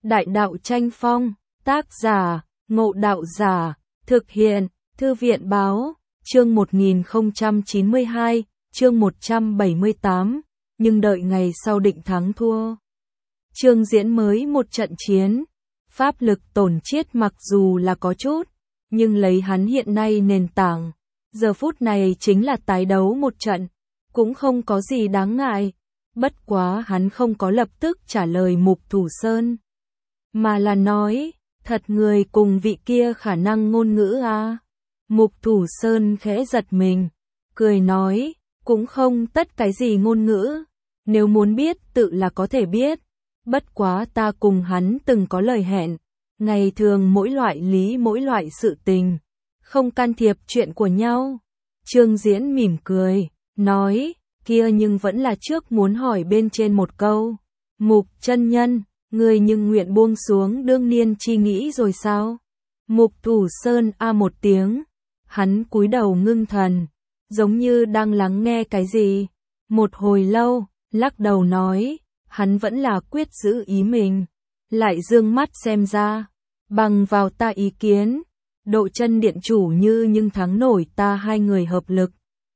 Đại đạo tranh phong, tác giả, Ngộ Đạo Giả, thực hiện, Thư viện báo, chương 1092, chương 178, nhưng đợi ngày sau định thắng thua. Trương Diễn mới một trận chiến, pháp lực tổn chiết mặc dù là có chút, nhưng lấy hắn hiện nay nền tảng, giờ phút này chính là tái đấu một trận, cũng không có gì đáng ngại. Bất quá hắn không có lập tức trả lời Mục Thủ Sơn, mà là nói, thật người cùng vị kia khả năng ngôn ngữ à? Mục Thủ Sơn khẽ giật mình, cười nói, cũng không tất cái gì ngôn ngữ, nếu muốn biết tự là có thể biết, bất quá ta cùng hắn từng có lời hẹn, ngày thường mỗi loại lý mỗi loại sự tình, không can thiệp chuyện của nhau. Trương Diễn mỉm cười, nói, kia nhưng vẫn là trước muốn hỏi bên trên một câu, Mục chân nhân, người nhưng nguyện buông xuống đương niên chi nghĩ rồi sao? Mục Thủ Sơn a một tiếng, hắn cúi đầu ngưng thần, giống như đang lắng nghe cái gì. Một hồi lâu, lắc đầu nói, hắn vẫn là quyết giữ ý mình, lại dương mắt xem ra, bằng vào ta ý kiến, Độ Chân điện chủ như nhưng thắng nổi ta hai người hợp lực.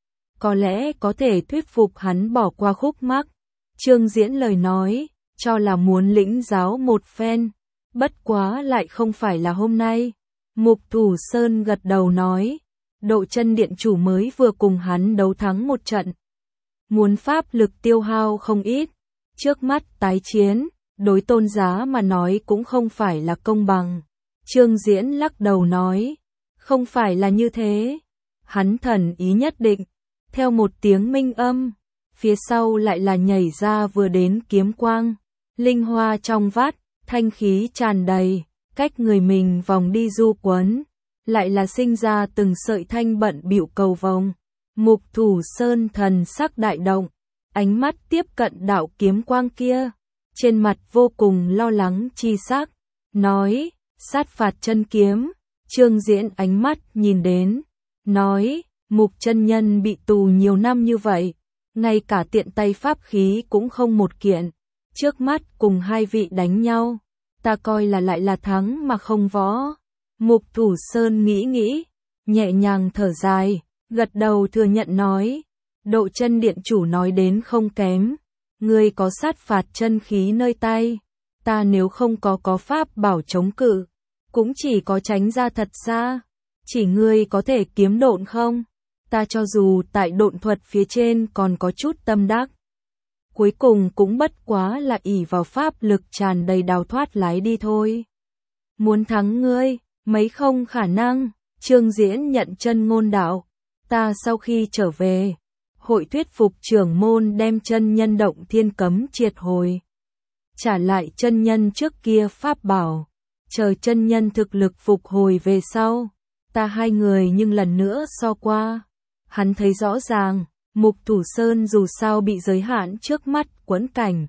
Có lẽ có thể thuyết phục hắn bỏ qua khúc mắc. Trương Diễn lời nói, cho là muốn lĩnh giáo một phen, bất quá lại không phải là hôm nay. Mục Thủ Sơn gật đầu nói, Độ Chân điện chủ mới vừa cùng hắn đấu thắng một trận, muốn pháp lực tiêu hao không ít, trước mắt tái chiến, đối Tôn Giá mà nói cũng không phải là công bằng. Trương Diễn lắc đầu nói, không phải là như thế. Hắn thần ý nhất định, theo một tiếng minh âm, phía sau lại là nhảy ra vừa đến kiếm quang, linh hoa trong vát, thanh khí tràn đầy, cách người mình vòng đi du quấn, lại là sinh ra từng sợi thanh bận bịu cầu vồng. Mục Thủ Sơn thần sắc đại động, ánh mắt tiếp cận đạo kiếm quang kia, trên mặt vô cùng lo lắng chi sắc, nói, sát phạt chân kiếm. Trương Diễn ánh mắt nhìn đến, nói, Mục chân nhân bị tù nhiều năm như vậy, ngay cả tiện tay pháp khí cũng không một kiện, trước mắt cùng hai vị đánh nhau, ta coi là lại là thắng mà không võ. Mục Thủ Sơn nghĩ nghĩ, nhẹ nhàng thở dài, gật đầu thừa nhận nói, Độ Chân điện chủ nói đến không kém, ngươi có sát phạt chân khí nơi tay, ta nếu không có pháp bảo chống cự, cũng chỉ có tránh ra thật xa, chỉ ngươi có thể kiếm độn không? Ta cho dù tại độn thuật phía trên còn có chút tâm đắc, cuối cùng cũng bất quá là ỷ vào pháp lực tràn đầy đào thoát lái đi thôi. Muốn thắng ngươi, mấy không khả năng. Trương Diễn nhận chân ngôn đạo, ta sau khi trở về, hội thuyết phục trưởng môn đem chân nhân động thiên cấm triệt hồi, trả lại chân nhân trước kia pháp bảo, chờ chân nhân thực lực phục hồi về sau, ta hai người nhưng lần nữa so qua. Hắn thấy rõ ràng, Mục Thủ Sơn dù sao bị giới hạn trước mắt quẫn cảnh,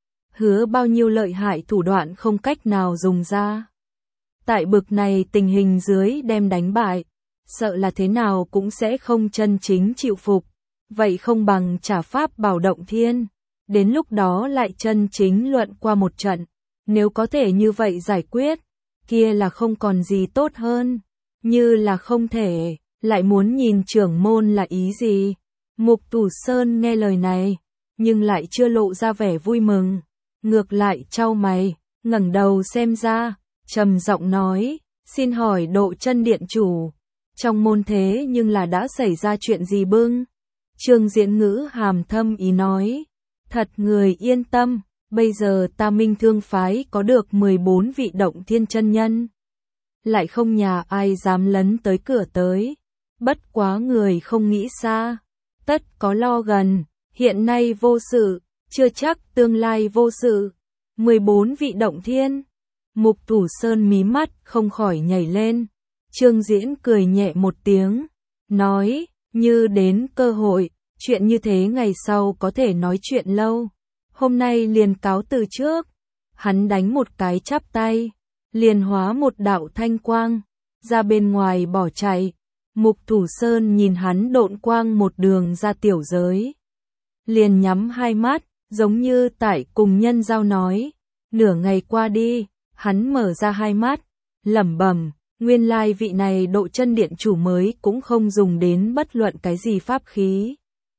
hứa bao nhiêu lợi hại thủ đoạn không cách nào dùng ra. Tại bực này tình hình dưới đem đánh bại, sợ là thế nào cũng sẽ không chân chính chịu phục, vậy không bằng trả pháp bảo động thiên, đến lúc đó lại chân chính luận qua một trận, nếu có thể như vậy giải quyết, kia là không còn gì tốt hơn, như là không thể, lại muốn nhìn trưởng môn là ý gì. Mục Thủ Sơn nghe lời này, nhưng lại chưa lộ ra vẻ vui mừng, ngược lại chau mày, ngẩng đầu xem ra, trầm giọng nói, xin hỏi Độ Chân điện chủ, trong môn thế nhưng là đã xảy ra chuyện gì bưng? Trương Diễn ngữ hàm thâm ý nói, thật người yên tâm, bây giờ ta Minh Thương phái có được 14 vị động thiên chân nhân, lại không nhà ai dám lấn tới cửa tới, bất quá người không nghĩ xa, tất có lo gần, hiện nay vô sự, chưa chắc tương lai vô sự. 14 vị động thiên. Mục Thủ Sơn mí mắt không khỏi nhảy lên. Trương Diễn cười nhẹ một tiếng, nói, như đến cơ hội, chuyện như thế ngày sau có thể nói chuyện lâu. Hôm nay liền cáo từ trước. Hắn đánh một cái chắp tay, liền hóa một đạo thanh quang, ra bên ngoài bỏ chạy. Mục Thủ Sơn nhìn hắn độn quang một đường ra tiểu giới, liền nhắm hai mắt, giống như tại cùng nhân giao nói. Nửa ngày qua đi, Hắn mở ra hai mắt, lẩm bẩm, nguyên lai vị này Độ Chân Điện chủ mới cũng không dùng đến bất luận cái gì pháp khí.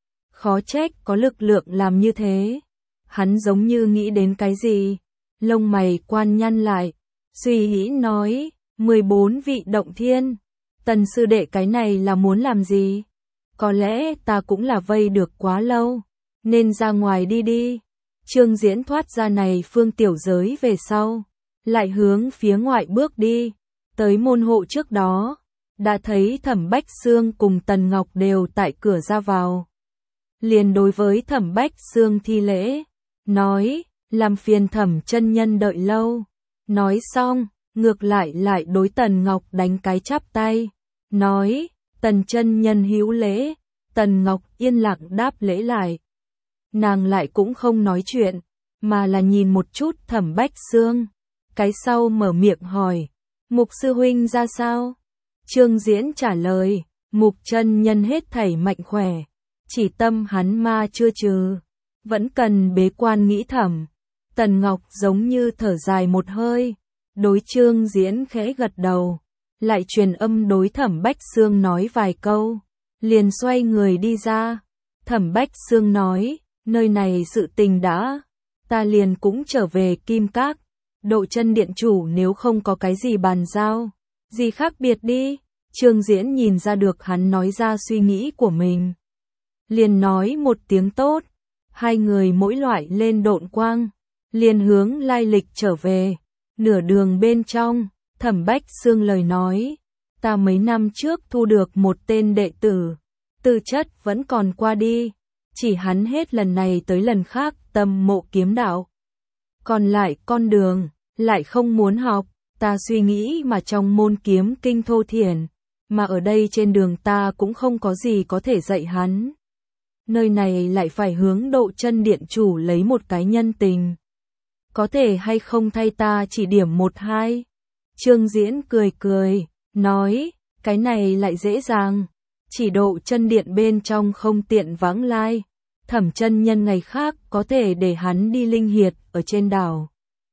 Khó trách có lực lượng làm như thế. Hắn giống như nghĩ đến cái gì, lông mày quan nhăn lại, suy nghĩ nói, 14 vị động thiên, Tần sư đệ cái này là muốn làm gì? Có lẽ ta cũng là vây được quá lâu, nên ra ngoài đi đi. Trương Diễn thoát ra này phương tiểu giới về sau, lại hướng phía ngoại bước đi, tới môn hộ trước đó, đã thấy Thẩm Bách Xương cùng Tần Ngọc đều tại cửa ra vào. Liền đối với Thẩm Bách Xương thi lễ, nói, làm phiền Thẩm chân nhân đợi lâu. Nói xong, ngược lại đối Tần Ngọc đánh cái chắp tay, nói, Tần chân nhân hữu lễ. Tần Ngọc yên lặng đáp lễ lại. Nàng lại cũng không nói chuyện, mà là nhìn một chút Thẩm Bách Xương. Cái sau mở miệng hỏi, Mục sư huynh ra sao? Trương Diễn trả lời, Mục chân nhân hết thảy mạnh khỏe, chỉ tâm hắn ma chưa trừ, vẫn cần bế quan nghĩ thẩm. Tần Ngọc giống như thở dài một hơi, đối Trương Diễn khẽ gật đầu, lại truyền âm đối Thẩm Bách Xương nói vài câu, liền xoay người đi ra. Thẩm Bách Xương nói, nơi này sự tình đã, ta liền cũng trở về Kim Các. Độ Chân điện chủ nếu không có cái gì bàn giao, gì khác biệt đi. Trương Diễn nhìn ra được hắn nói ra suy nghĩ của mình, liền nói một tiếng tốt. Hai người mỗi loại lên độn quang, liền hướng lai lịch trở về. Nửa đường bên trong, Thẩm Bách Xương lời nói, ta mấy năm trước thu được một tên đệ tử, tư chất vẫn còn qua đi, chỉ hắn hết lần này tới lần khác tâm mộ kiếm đạo. Còn lại con đường, lại không muốn học, ta suy nghĩ mà trong môn kiếm kinh thô thiển, mà ở đây trên đường ta cũng không có gì có thể dạy hắn. Nơi này lại phải hướng Độ Chân điện chủ lấy một cái nhân tình. Có thể hay không thay ta chỉ điểm một hai? Trương Diễn cười, nói, cái này lại dễ dàng. Chỉ Độ Chân điện bên trong không tiện vãng lai. Thẩm chân nhân ngày khác có thể để hắn đi linh hiệt ở trên đảo.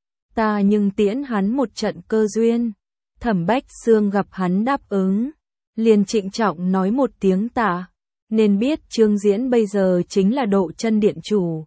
Ta nhưng tiễn hắn một trận cơ duyên. Thẩm Bách Xương gặp hắn đáp ứng, liền trịnh trọng nói một tiếng tạ. Nên biết Trương Diễn bây giờ chính là Độ Chân điện chủ.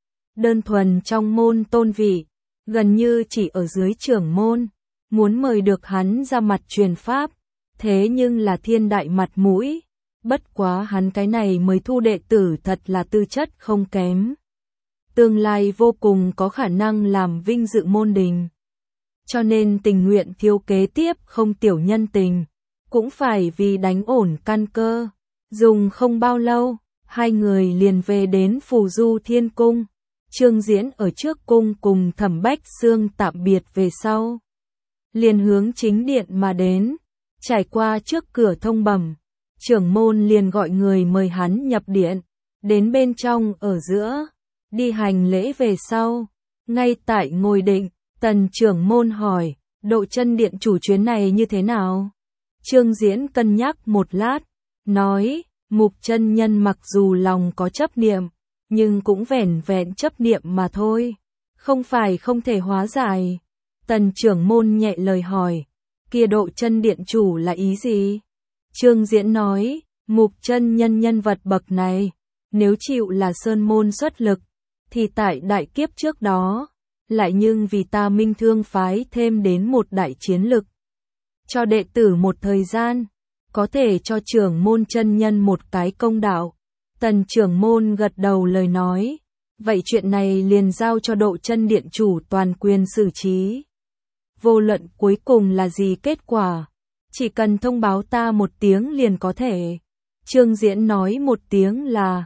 Đơn thuần trong môn tôn vị, gần như chỉ ở dưới trưởng môn, muốn mời được hắn ra mặt truyền pháp, thế nhưng là thiên đại mặt mũi. Bất quá hắn cái này mới thu đệ tử thật là tư chất không kém. Tương lai vô cùng có khả năng làm vinh dự môn đình. Cho nên tình nguyện thiếu kế tiếp không tiểu nhân tình, cũng phải vì đánh ổn căn cơ. Dùng không bao lâu, hai người liền về đến Phù Du Thiên Cung. Trương Diễn ở trước cung cùng Thẩm Bách Xương tạm biệt về sau, liền hướng chính điện mà đến. Trải qua trước cửa thông bẩm, trưởng môn liền gọi người mời hắn nhập điện. Đến bên trong ở giữa, đi hành lễ về sau, ngay tại ngồi định, Tần trưởng môn hỏi, Độ Chân điện chủ chuyến này như thế nào? Trương Diễn cân nhắc một lát, nói, Mục chân nhân mặc dù lòng có chấp niệm, nhưng cũng vẻn vẹn chấp niệm mà thôi, không phải không thể hóa giải. Tần trưởng môn nhẹ lời hỏi, kia Độ Chân điện chủ là ý gì? Trương Diễn nói, Mục chân nhân nhân vật bậc này, nếu chịu là sơn môn xuất lực, thì tại đại kiếp trước đó, lại nhưng vì ta Minh Thương phái thêm đến một đại chiến lực. Cho đệ tử một thời gian, có thể cho trưởng môn chân nhân một cái công đạo. Tần trưởng môn gật đầu lời nói, vậy chuyện này liền giao cho Độ Chân điện chủ toàn quyền xử trí. Vô luận cuối cùng là gì kết quả, chỉ cần thông báo ta một tiếng liền có thể. Trương Diễn nói một tiếng là,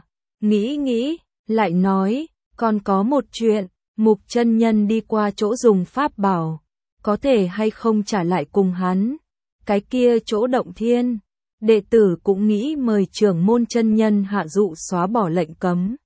nghĩ, lại nói, còn có một chuyện, Mục chân nhân đi qua chỗ dùng pháp bảo, có thể hay không trả lại cùng hắn. Cái kia chỗ động thiên, đệ tử cũng nghĩ mời trưởng môn chân nhân hạ dụ xóa bỏ lệnh cấm.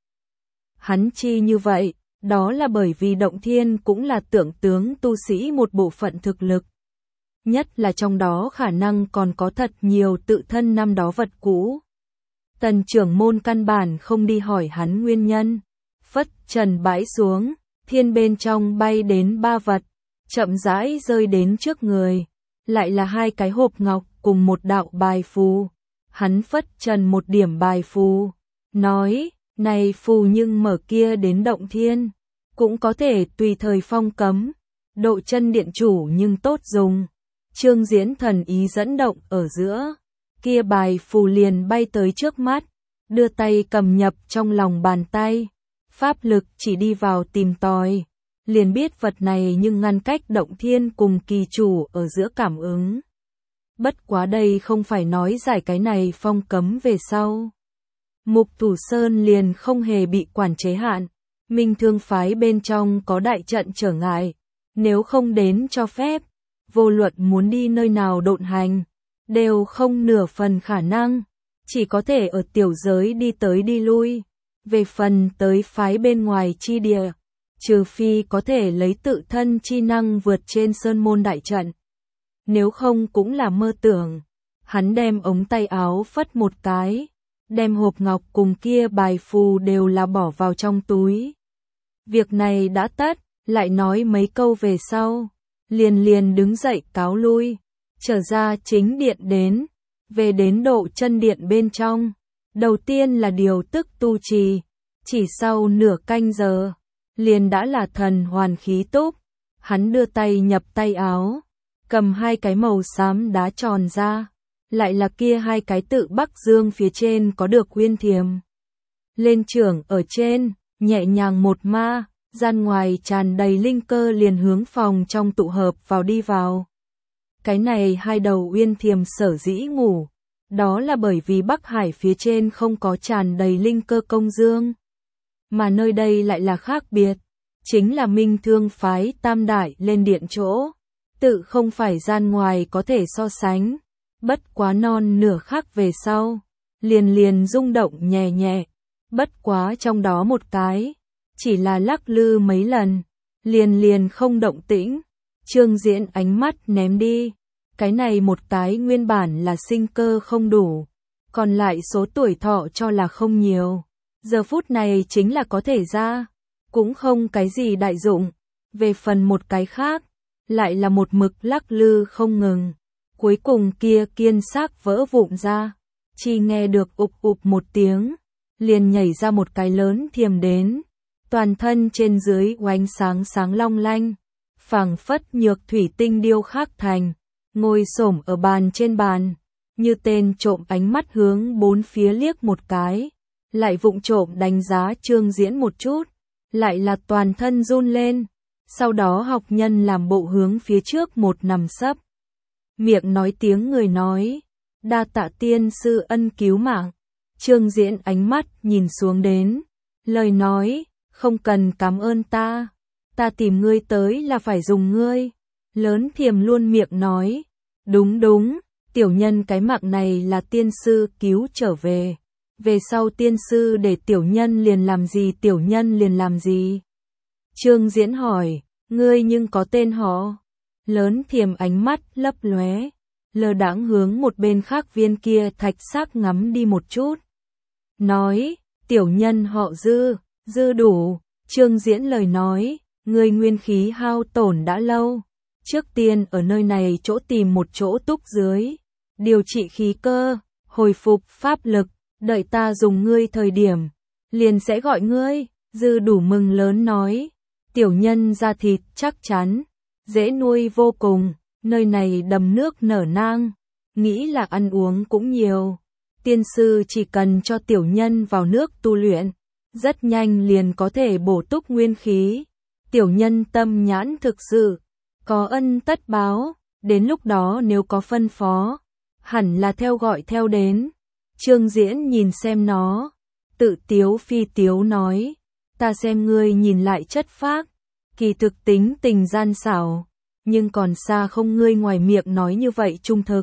Hắn chi như vậy, đó là bởi vì động thiên cũng là tượng tướng tu sĩ một bộ phận thực lực. Nhất là trong đó khả năng còn có thật nhiều tự thân năm đó vật cũ. Tần trưởng môn căn bản không đi hỏi hắn nguyên nhân. Phất trần bãi xuống, thiên bên trong bay đến ba vật. chậm rãi rơi đến trước người, lại là 2 cái hộp ngọc cùng một đạo bài phù. Hắn phất trần một điểm bài phù, nói, này phù nhưng mở kia đến động thiên, cũng có thể tùy thời phong cấm, độ chân điện chủ nhưng tốt dùng. Trương Diễn thần ý dẫn động ở giữa, kia bài phù liền bay tới trước mắt, đưa tay cầm nhập trong lòng bàn tay, pháp lực chỉ đi vào tìm tòi, liền biết vật này nhưng ngăn cách động thiên cùng kỳ chủ ở giữa cảm ứng. Bất quá đây không phải nói giải cái này phong cấm về sau. Mục Thủ Sơn liền không hề bị quản chế hạn, Minh Thương phái bên trong có đại trận trở ngại, nếu không đến cho phép, vô luận muốn đi nơi nào độn hành, đều không nửa phần khả năng, chỉ có thể ở tiểu giới đi tới đi lui, về phần tới phái bên ngoài chi địa, trừ phi có thể lấy tự thân chi năng vượt trên sơn môn đại trận. Nếu không cũng là mơ tưởng. Hắn đem ống tay áo phất một cái, đem hộp ngọc cùng kia bài phù đều là bỏ vào trong túi. Việc này đã tất, lại nói mấy câu về sau, liền đứng dậy cáo lui, trở ra chính điện đến, về đến độ chân điện bên trong. Đầu tiên là điều tức tu trì, chỉ sau nửa canh giờ, liền đã là thần hoàn khí túc. Hắn đưa tay nhập tay áo, cầm 2 cái màu xám đá tròn ra, lại là kia 2 cái tự Bắc Dương phía trên có được uyên thiềm. Lên trưởng ở trên, nhẹ nhàng một ma, gian ngoài tràn đầy linh cơ liền hướng phòng trong tụ hợp vào đi vào. Cái này 2 đầu uyên thiềm sở dĩ ngủ, đó là bởi vì Bắc Hải phía trên không có tràn đầy linh cơ công dương. Mà nơi đây lại là khác biệt, chính là Minh Thương phái tam đại lên điện chỗ. Tự không phải gian ngoài có thể so sánh, bất quá non nửa khắc về sau, liền rung động nhẹ nhẹ, bất quá trong đó một cái, chỉ là lắc lư mấy lần, liền không động tĩnh. Trương Diễn ánh mắt ném đi, cái này một cái nguyên bản là sinh cơ không đủ, còn lại số tuổi thọ cho là không nhiều, giờ phút này chính là có thể ra, cũng không cái gì đại dụng. Về phần một cái khác, lại là một mực lắc lư không ngừng, cuối cùng kia kiên xác vỡ vụn ra, chỉ nghe được ụp ụp một tiếng, liền nhảy ra một cái lớn thiềm đến, toàn thân trên dưới oánh sáng sáng long lanh, phảng phất nhược thủy tinh điêu khắc thành, ngồi xổm ở bàn trên bàn, như tên trộm ánh mắt hướng bốn phía liếc một cái, lại vụng trộm đánh giá Trương Diễn một chút, lại là toàn thân run lên. Sau đó học nhân làm bộ hướng phía trước một nằm sấp. Miệng nói tiếng người nói, đa tạ tiên sư ân cứu mạng. Trương Diễn ánh mắt nhìn xuống đến, lời nói, không cần cảm ơn ta tìm ngươi tới là phải dùng ngươi. Lớn thiềm luôn miệng nói, đúng, tiểu nhân cái mạng này là tiên sư cứu trở về. Về sau tiên sư để tiểu nhân liền làm gì. Trương Diễn hỏi, ngươi nhưng có tên họ? Lớn thiềm ánh mắt lấp lóe, lơ đãng hướng một bên khác viên kia thạch xác ngắm đi một chút. Nói, tiểu nhân họ Dư đủ. Trương Diễn lời nói, ngươi nguyên khí hao tổn đã lâu. Trước tiên ở nơi này chỗ tìm một chỗ túc dưới, điều trị khí cơ, hồi phục pháp lực, đợi ta dùng ngươi thời điểm, liền sẽ gọi ngươi. Dư đủ mừng lớn nói, tiểu nhân da thịt chắc chắn, dễ nuôi vô cùng, nơi này đầm nước nở nang, nghĩ là ăn uống cũng nhiều. Tiên sư chỉ cần cho tiểu nhân vào nước tu luyện, rất nhanh liền có thể bổ túc nguyên khí. Tiểu nhân tâm nhãn thực sự, có ân tất báo, đến lúc đó nếu có phân phó, hẳn là theo gọi theo đến. Trương Diễn nhìn xem nó, tự tiếu phi tiếu nói, ta xem ngươi nhìn lại chất phác, kỳ thực tính tình gian xảo, nhưng còn xa không ngươi ngoài miệng nói như vậy trung thực.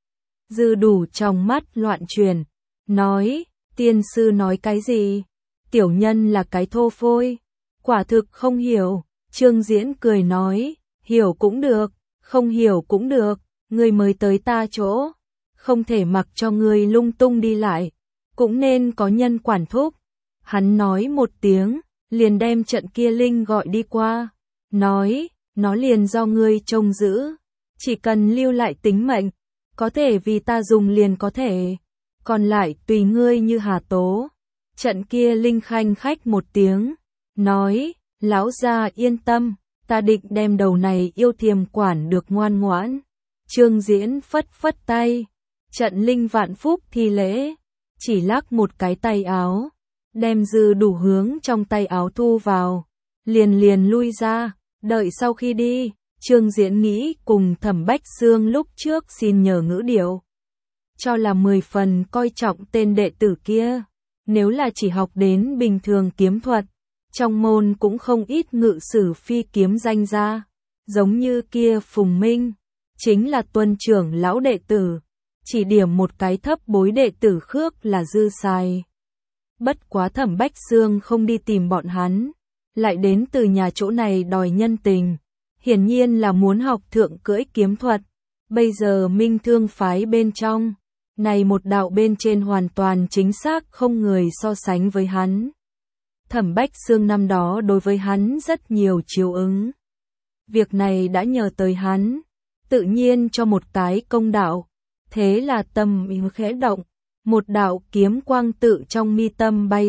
Dư đủ trong mắt loạn truyền, nói, tiên sư nói cái gì? Tiểu nhân là cái thô phôi, quả thực không hiểu. Trương Diễn cười nói, hiểu cũng được, không hiểu cũng được, ngươi mới tới ta chỗ, không thể mặc cho ngươi lung tung đi lại, cũng nên có nhân quản thúc. Hắn nói một tiếng, liền đem trận kia linh gọi đi qua, nói, nó liền do ngươi trông giữ, chỉ cần lưu lại tính mệnh, có thể vì ta dùng liền có thể, còn lại tùy ngươi như hà tố. Trận kia Linh khanh khách một tiếng, nói, lão gia yên tâm, ta định đem đầu này yêu thiềm quản được ngoan ngoãn. Trương Diễn phất phất tay, trận Linh vạn phúc thi lễ, chỉ lắc một cái tay áo, đem dư đủ hướng trong tay áo thu vào, liền lui ra, đợi sau khi đi, Trương Diễn nghĩ cùng Thẩm Bách Xương lúc trước xin nhờ ngữ điệu, cho là 10 phần coi trọng tên đệ tử kia, nếu là chỉ học đến bình thường kiếm thuật, trong môn cũng không ít ngự sử phi kiếm danh ra, giống như kia Phùng Minh, chính là tuân trưởng lão đệ tử, chỉ điểm một cái thấp bối đệ tử khước là dư xài. Bất quá Thẩm Bách Xương không đi tìm bọn hắn, lại đến từ nhà chỗ này đòi nhân tình, hiển nhiên là muốn học thượng cưỡi kiếm thuật, bây giờ Minh Thương phái bên trong, này một đạo bên trên hoàn toàn chính xác không người so sánh với hắn. Thẩm Bách Xương năm đó đối với hắn rất nhiều chiếu ứng. Việc này đã nhờ tới hắn, tự nhiên cho một cái công đạo, thế là tâm ý khẽ động, một đạo kiếm quang tự trong mi tâm bay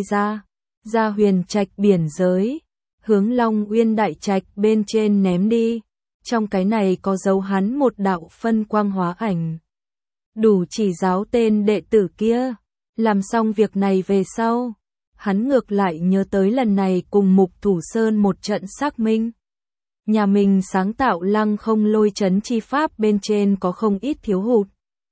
ra huyền trạch biển giới, hướng Long Uyên đại trạch bên trên ném đi, trong cái này có dấu hắn một đạo phân quang hóa ảnh. Đủ chỉ giáo tên đệ tử kia, làm xong việc này về sau, hắn ngược lại nhớ tới lần này cùng Mục Thủ Sơn một trận xác minh. Nhà mình sáng tạo Lăng Không Lôi trấn chi pháp bên trên có không ít thiếu hụt.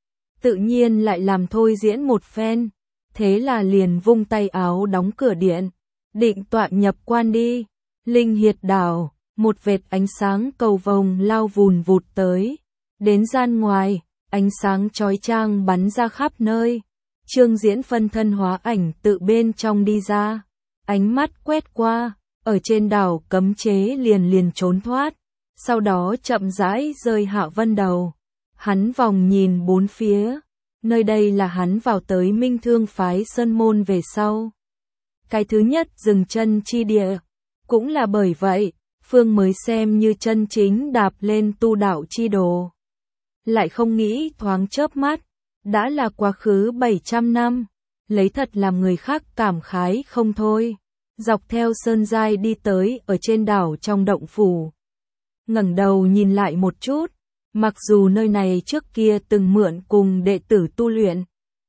Tự nhiên lại làm thôi diễn một phen, thế là liền vung tay áo đóng cửa điện, định tọa nhập quan đi. Linh Hiệt đảo, một vệt ánh sáng cầu vồng lao vùn vụt tới, đến gian ngoài, ánh sáng chói chang bắn ra khắp nơi. Trương Diễn phân thân hóa ảnh tự bên trong đi ra, ánh mắt quét qua, ở trên đảo cấm chế liền trốn thoát, sau đó chậm rãi rơi Hạ Vân đầu. Hắn vòng nhìn bốn phía, nơi đây là hắn vào tới Minh Thương phái sơn môn về sau. Cái thứ nhất dừng chân chi địa, cũng là bởi vậy, Phương mới xem như chân chính đạp lên tu đạo chi đồ. Lại không nghĩ thoáng chớp mắt, đã là quá khứ 700 năm, lấy thật làm người khác cảm khái không thôi. Dọc theo sơn giai đi tới ở trên đảo trong động phủ. Ngẩng đầu nhìn lại một chút, mặc dù nơi này trước kia từng mượn cùng đệ tử tu luyện.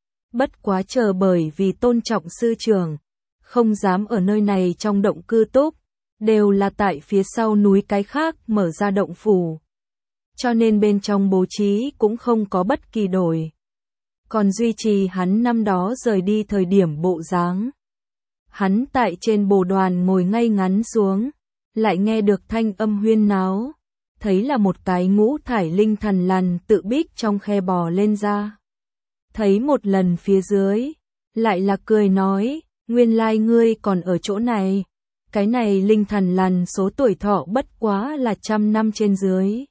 Bất quá chờ bởi vì tôn trọng sư trưởng, không dám ở nơi này trong động cư túc, đều là tại phía sau núi cái khác mở ra động phủ. Cho nên bên trong bố trí cũng không có bất kỳ đổi. Còn duy trì hắn năm đó rời đi thời điểm bộ dáng. Hắn tại trên bồ đoàn ngồi ngay ngắn xuống, lại nghe được thanh âm huyên náo, thấy là một cái ngũ thải linh thần lằn tự bích trong khe bò lên ra. Thấy một lần phía dưới, lại là cười nói, nguyên lai ngươi còn ở chỗ này, cái này linh thần lằn số tuổi thọ bất quá là 100 năm trên dưới.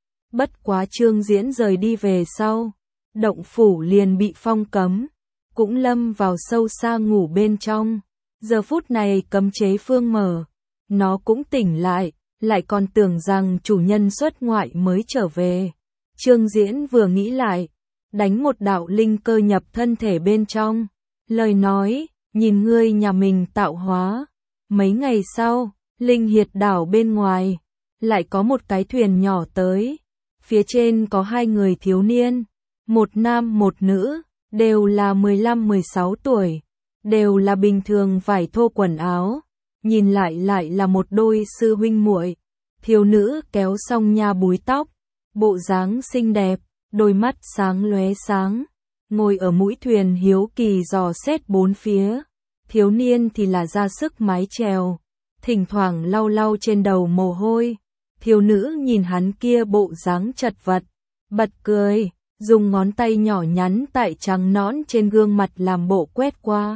Bất quá Trương Diễn rời đi về sau, động phủ liền bị phong cấm, cũng lâm vào sâu xa ngủ bên trong. Giờ phút này cấm chế phương mở, nó cũng tỉnh lại còn tưởng rằng chủ nhân xuất ngoại mới trở về. Trương Diễn vừa nghĩ lại, đánh một đạo linh cơ nhập thân thể bên trong, lời nói, nhìn ngươi nhà mình tạo hóa. Mấy ngày sau, Linh Hiệt đảo bên ngoài, lại có một cái thuyền nhỏ tới, phía trên có hai người thiếu niên, một nam một nữ, đều là 15-16 tuổi. Đều là bình thường vải thô quần áo, nhìn lại là một đôi sư huynh muội. Thiếu nữ kéo xong nha búi tóc, bộ dáng xinh đẹp, đôi mắt sáng lóe sáng, ngồi ở mũi thuyền hiếu kỳ dò xét bốn phía. Thiếu niên thì là ra sức mái chèo, thỉnh thoảng lau trên đầu mồ hôi. Thiếu nữ nhìn hắn kia bộ dáng chật vật, bật cười, dùng ngón tay nhỏ nhắn tại trắng nõn trên gương mặt làm bộ quét qua.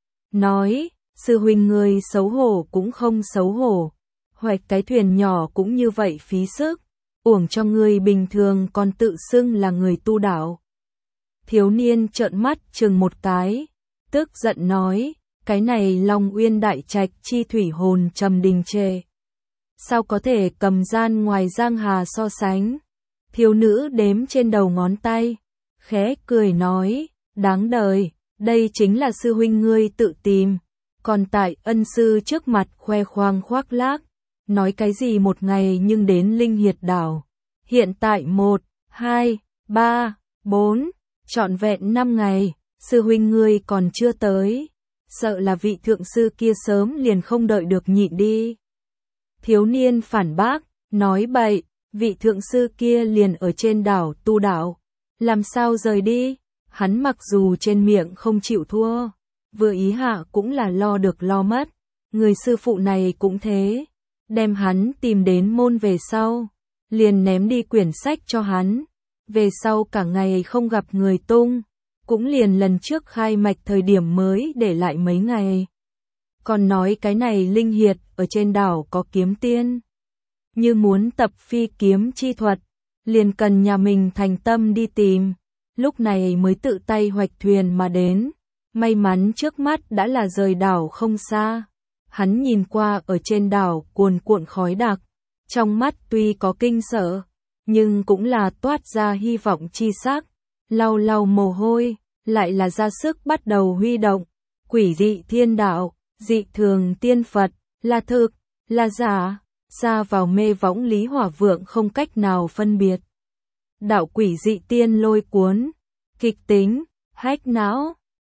Nói, sư huynh ngươi xấu hổ cũng không xấu hổ, hoạch cái thuyền nhỏ cũng như vậy phí sức, uổng cho ngươi bình thường còn tự xưng là người tu đạo. Thiếu niên trợn mắt chừng một cái, tức giận nói, cái này Long Uyên đại trạch chi thủy hồn trầm đình trệ. sao có thể cầm gian ngoài Giang Hà so sánh. Thiếu nữ đếm trên đầu ngón tay, khẽ cười nói, đáng đời, đây chính là sư huynh ngươi tự tìm, còn tại ân sư trước mặt khoe khoang khoác lác, nói cái gì một ngày nhưng đến Linh Hiệt đảo. Hiện tại 1, 2, 3, 4, trọn vẹn 5 ngày, sư huynh ngươi còn chưa tới, sợ là vị thượng sư kia sớm liền không đợi được nhịn đi. Thiếu niên phản bác, nói bậy, vị thượng sư kia liền ở trên đảo Tu Đạo, làm sao rời đi? Hắn mặc dù trên miệng không chịu thua, vừa ý hạ cũng là lo được lo mất, người sư phụ này cũng thế, đem hắn tìm đến môn về sau, liền ném đi quyển sách cho hắn, về sau cả ngày không gặp người tung, cũng liền lần trước khai mạch thời điểm mới để lại mấy ngày. Còn nói cái này Linh Hiệt ở trên đảo có kiếm tiên, như muốn tập phi kiếm chi thuật, liền cần nhà mình thành tâm đi tìm, lúc này mới tự tay hoạch thuyền mà đến, may mắn trước mắt đã là rời đảo không xa. Hắn nhìn qua ở trên đảo cuồn cuộn khói đặc, trong mắt tuy có kinh sợ, nhưng cũng là toát ra hy vọng chi sắc, lau lau mồ hôi, lại là ra sức bắt đầu huy động, quỷ dị thiên đạo, dị thường tiên Phật, là thực, là giả, xa vào mê võng Lý Hỏa Vượng không cách nào phân biệt. Đạo quỷ dị tiên lôi cuốn, kịch tính, hách não,